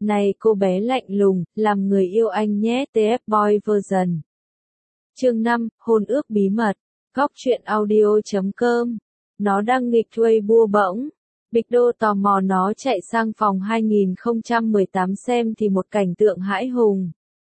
Này cô bé lạnh lùng, làm người yêu anh nhé TF Boy version. Chương 5, hôn ước bí mật. Góc truyện audio.com. Nó đang nghịch Weibo bỗng. Big Đô tò mò nó chạy sang phòng 2018 xem thì một cảnh tượng hãi hùng.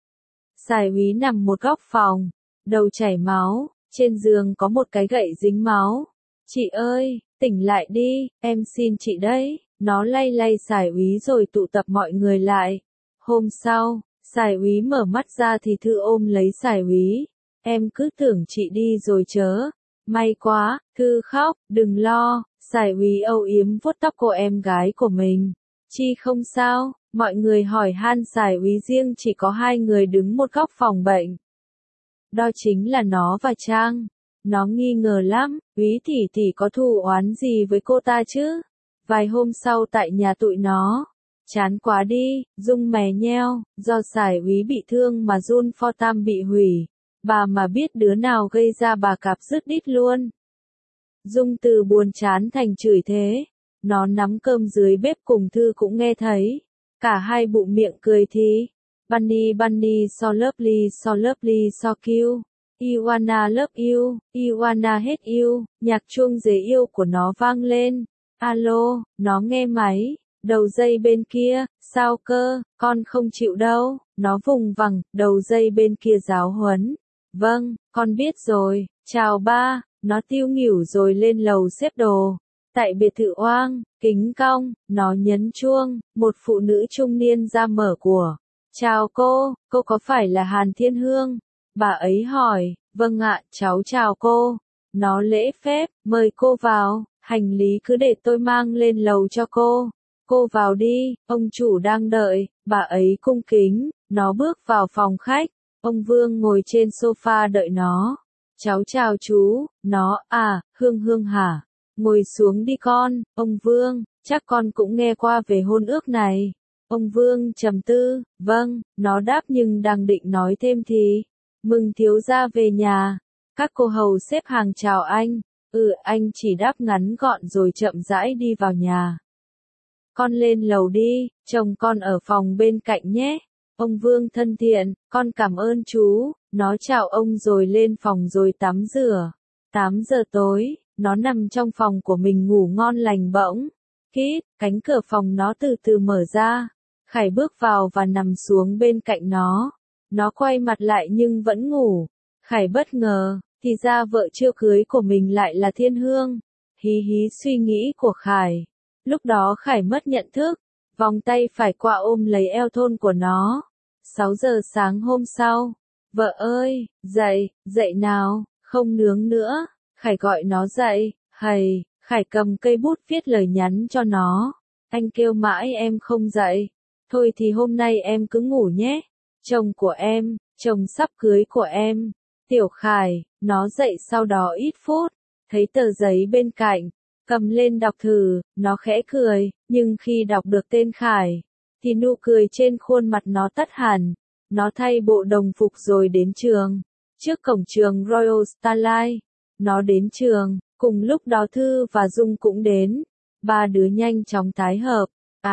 Sài úy nằm một góc phòng, đầu chảy máu, trên giường có một cái gậy dính máu. Chị ơi, tỉnh lại đi, em xin chị đấy. Nó lay lay sài úy rồi tụ tập mọi người lại. Hôm sau, sài úy mở mắt ra thì Thư ôm lấy sài úy. Em cứ tưởng chị đi rồi chớ. May quá, Thư khóc, đừng lo. Sài úy âu yếm vuốt tóc cô em gái của mình. Chi không sao, mọi người hỏi han sài úy riêng chỉ có hai người đứng một góc phòng bệnh. Đó chính là nó và Trang. Nó nghi ngờ lắm, úy tỷ có thù oán gì với cô ta chứ? Vài hôm sau tại nhà tụi nó. Chán quá đi, Dung mè nheo, do sài úy bị thương mà Jun for Tam bị hủy. Bà mà biết đứa nào gây ra bà cạp dứt đít luôn. Dung từ buồn chán thành chửi thế. Nó nắm cơm dưới bếp cùng Thư cũng nghe thấy. Cả hai bụng miệng cười thì. Bunny so lovely so cute. Iwana love you, Iwana hate you. Nhạc chuông dế yêu của nó vang lên. Alo, nó nghe máy. Đầu dây bên kia, sao cơ, con không chịu đâu. Nó vùng vằng, đầu dây bên kia giáo huấn. Vâng, con biết rồi, chào ba. Nó tiêu nghỉu rồi lên lầu xếp đồ. Tại biệt thự oang, kính cong, nó nhấn chuông, một phụ nữ trung niên ra mở của. Chào cô có phải là Hàn Thiên Hương? Bà ấy hỏi, vâng ạ, cháu chào cô. Nó lễ phép, mời cô vào, hành lý cứ để tôi mang lên lầu cho cô. Cô vào đi, ông chủ đang đợi, bà ấy cung kính, nó bước vào phòng khách. Ông Vương ngồi trên sofa đợi nó. Cháu chào chú, nó, Hương hả? Ngồi xuống đi con, ông Vương, chắc con cũng nghe qua về hôn ước này. Ông Vương trầm tư, vâng, nó đáp nhưng đang định nói thêm thì. Mừng thiếu gia về nhà. Các cô hầu xếp hàng chào anh. Anh chỉ đáp ngắn gọn rồi chậm rãi đi vào nhà. Con lên lầu đi, chồng con ở phòng bên cạnh nhé. Ông Vương thân thiện, con cảm ơn chú. Nó chào ông rồi lên phòng rồi tắm rửa. 8 giờ tối, nó nằm trong phòng của mình ngủ ngon lành bỗng. Kít, cánh cửa phòng nó từ từ mở ra. Khải bước vào và nằm xuống bên cạnh nó. Nó quay mặt lại nhưng vẫn ngủ. Khải bất ngờ, thì ra vợ chưa cưới của mình lại là Thiên Hương. Hí suy nghĩ của Khải. Lúc đó Khải mất nhận thức. Vòng tay phải qua ôm lấy eo thon của nó. 6 giờ sáng hôm sau. Vợ ơi, dậy nào, không nướng nữa. Khải gọi nó dậy, Khải cầm cây bút viết lời nhắn cho nó. Anh kêu mãi em không dậy. Thôi thì hôm nay em cứ ngủ nhé. Chồng của em, chồng sắp cưới của em. Tiểu Khải, nó dậy sau đó ít phút. Thấy tờ giấy bên cạnh. Cầm lên đọc thử, nó khẽ cười, nhưng khi đọc được tên Khải, thì nụ cười trên khuôn mặt nó tắt hẳn. Nó thay bộ đồng phục rồi đến trường. Trước cổng trường Royal Starlight, nó đến trường, cùng lúc đó Thư và Dung cũng đến. Ba đứa nhanh chóng tái hợp.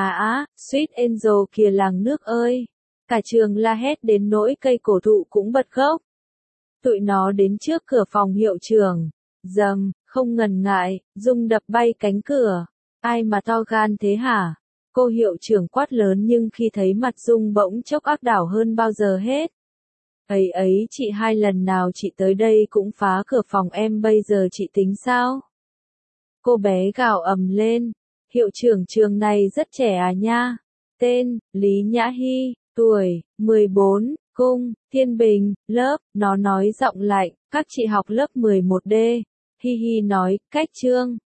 Sweet Angel kìa làng nước ơi. Cả trường la hét đến nỗi cây cổ thụ cũng bật khóc. Tụi nó đến trước cửa phòng hiệu trưởng. Dầm, không ngần ngại, Dung đập bay cánh cửa. Ai mà to gan thế hả? Cô hiệu trưởng quát lớn nhưng khi thấy mặt Dung bỗng chốc áp đảo hơn bao giờ hết. Ấy chị hai lần nào chị tới đây cũng phá cửa phòng em bây giờ chị tính sao? Cô bé gào ầm lên. Hiệu trưởng trường này rất trẻ à nha. Tên, Lý Nhã Hy, tuổi, 14, cung, Thiên Bình, lớp, nó nói giọng lạnh, các chị học lớp 11D. Hi nói, cách chương,